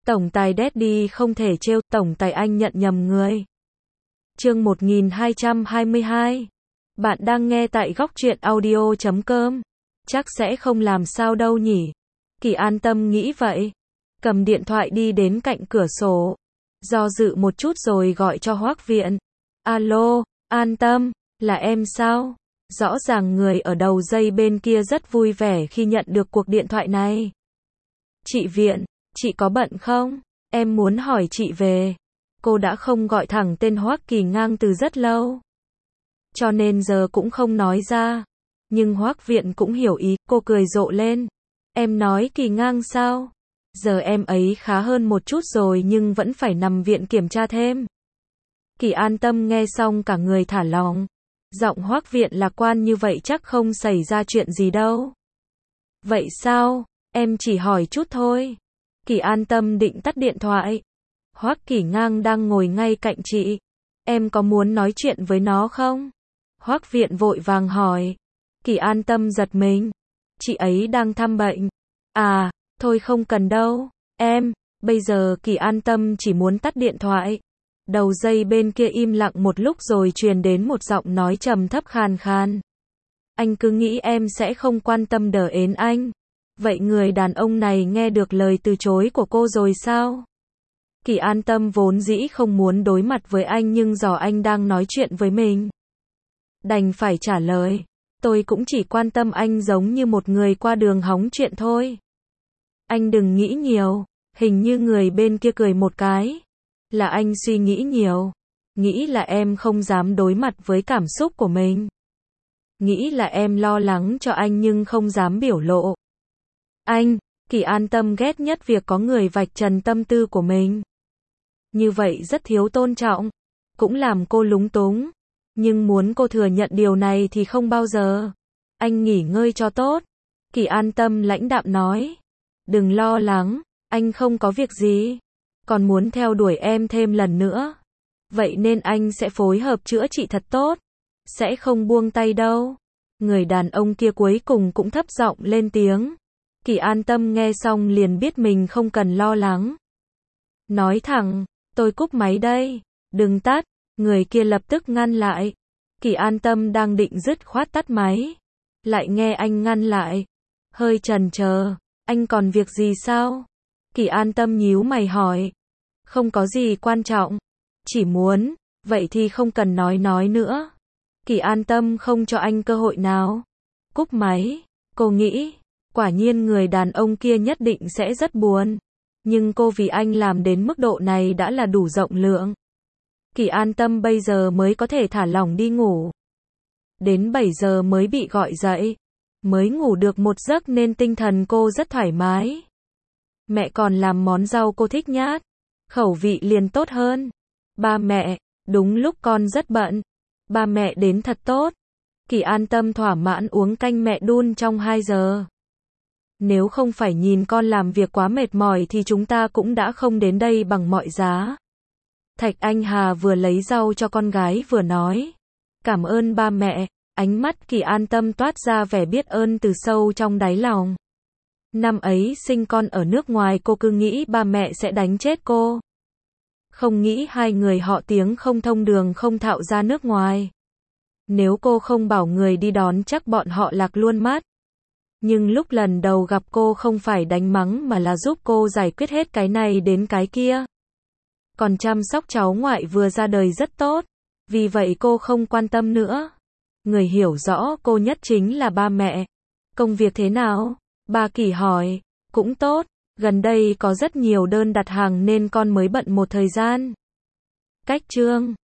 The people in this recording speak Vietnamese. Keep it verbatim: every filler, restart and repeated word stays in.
Tổng tài Daddy không thể trêu, tổng tài anh nhận nhầm người. Chương một nghìn hai trăm hai mươi hai. Bạn đang nghe tại góc truyện audio chấm com. Chắc sẽ không làm sao đâu nhỉ. Kỳ An Tâm nghĩ vậy. Cầm điện thoại đi đến cạnh cửa sổ. Do dự một chút rồi gọi cho Hoắc Viện. Alo, An Tâm, là em sao? Rõ ràng người ở đầu dây bên kia rất vui vẻ khi nhận được cuộc điện thoại này. Chị Viện, chị có bận không? Em muốn hỏi chị về. Cô đã không gọi thẳng tên Hoắc Kỳ Ngang từ rất lâu. Cho nên giờ cũng không nói ra. Nhưng Hoắc Viện cũng hiểu ý, cô cười rộ lên. Em nói Kỳ Ngang sao? Giờ em ấy khá hơn một chút rồi nhưng vẫn phải nằm viện kiểm tra thêm. Kỳ An Tâm nghe xong cả người thả lỏng. Giọng Hoắc Viện lạc quan như vậy chắc không xảy ra chuyện gì đâu. Vậy sao? Em chỉ hỏi chút thôi. Kỳ An Tâm định tắt điện thoại. Hoắc Kỳ Ngang đang ngồi ngay cạnh chị. Em có muốn nói chuyện với nó không? Hoắc Viện vội vàng hỏi. Kỳ An Tâm giật mình. Chị ấy đang thăm bệnh. À, thôi không cần đâu. Em, bây giờ Kỳ An Tâm chỉ muốn tắt điện thoại. Đầu dây bên kia im lặng một lúc rồi truyền đến một giọng nói trầm thấp khàn khàn. Anh cứ nghĩ em sẽ không quan tâm đờ ến anh. Vậy người đàn ông này nghe được lời từ chối của cô rồi sao? Kỳ An Tâm vốn dĩ không muốn đối mặt với anh nhưng do anh đang nói chuyện với mình. Đành phải trả lời. Tôi cũng chỉ quan tâm anh giống như một người qua đường hóng chuyện thôi. Anh đừng nghĩ nhiều. Hình như người bên kia cười một cái. Là anh suy nghĩ nhiều. Nghĩ là em không dám đối mặt với cảm xúc của mình. Nghĩ là em lo lắng cho anh nhưng không dám biểu lộ. Anh, Kỳ An Tâm ghét nhất việc có người vạch trần tâm tư của mình. Như vậy rất thiếu tôn trọng. Cũng làm cô lúng túng. Nhưng muốn cô thừa nhận điều này thì không bao giờ. Anh nghỉ ngơi cho tốt. Kỳ An Tâm lãnh đạm nói. Đừng lo lắng, anh không có việc gì. Còn muốn theo đuổi em thêm lần nữa. Vậy nên anh sẽ phối hợp chữa trị thật tốt. Sẽ không buông tay đâu. Người đàn ông kia cuối cùng cũng thấp giọng lên tiếng. Kỳ An Tâm nghe xong liền biết mình không cần lo lắng. Nói thẳng, tôi cúp máy đây. Đừng tắt. Người kia lập tức ngăn lại. Kỳ An Tâm đang định dứt khoát tắt máy. Lại nghe anh ngăn lại. Hơi chần chờ. Anh còn việc gì sao? Kỳ An Tâm nhíu mày hỏi. Không có gì quan trọng. Chỉ muốn. Vậy thì không cần nói nói nữa. Kỳ An Tâm không cho anh cơ hội nào. Cúp máy. Cô nghĩ. Quả nhiên người đàn ông kia nhất định sẽ rất buồn. Nhưng cô vì anh làm đến mức độ này đã là đủ rộng lượng. Kỳ An Tâm bây giờ mới có thể thả lỏng đi ngủ. Đến bảy giờ mới bị gọi dậy. Mới ngủ được một giấc nên tinh thần cô rất thoải mái. Mẹ còn làm món rau cô thích nhát. Khẩu vị liền tốt hơn. Ba mẹ, đúng lúc con rất bận. Ba mẹ đến thật tốt. Kỳ An Tâm thỏa mãn uống canh mẹ đun trong hai giờ. Nếu không phải nhìn con làm việc quá mệt mỏi thì chúng ta cũng đã không đến đây bằng mọi giá. Thạch Anh Hà vừa lấy rau cho con gái vừa nói. Cảm ơn ba mẹ. Ánh mắt Kỳ An Tâm toát ra vẻ biết ơn từ sâu trong đáy lòng. Năm ấy sinh con ở nước ngoài cô cứ nghĩ ba mẹ sẽ đánh chết cô. Không nghĩ hai người họ tiếng không thông đường không thạo ra nước ngoài. Nếu cô không bảo người đi đón chắc bọn họ lạc luôn mất. Nhưng lúc lần đầu gặp cô không phải đánh mắng mà là giúp cô giải quyết hết cái này đến cái kia. Còn chăm sóc cháu ngoại vừa ra đời rất tốt. Vì vậy cô không quan tâm nữa. Người hiểu rõ cô nhất chính là ba mẹ. Công việc thế nào? Ba Kỳ hỏi. Cũng tốt. Gần đây có rất nhiều đơn đặt hàng nên con mới bận một thời gian. Cách chương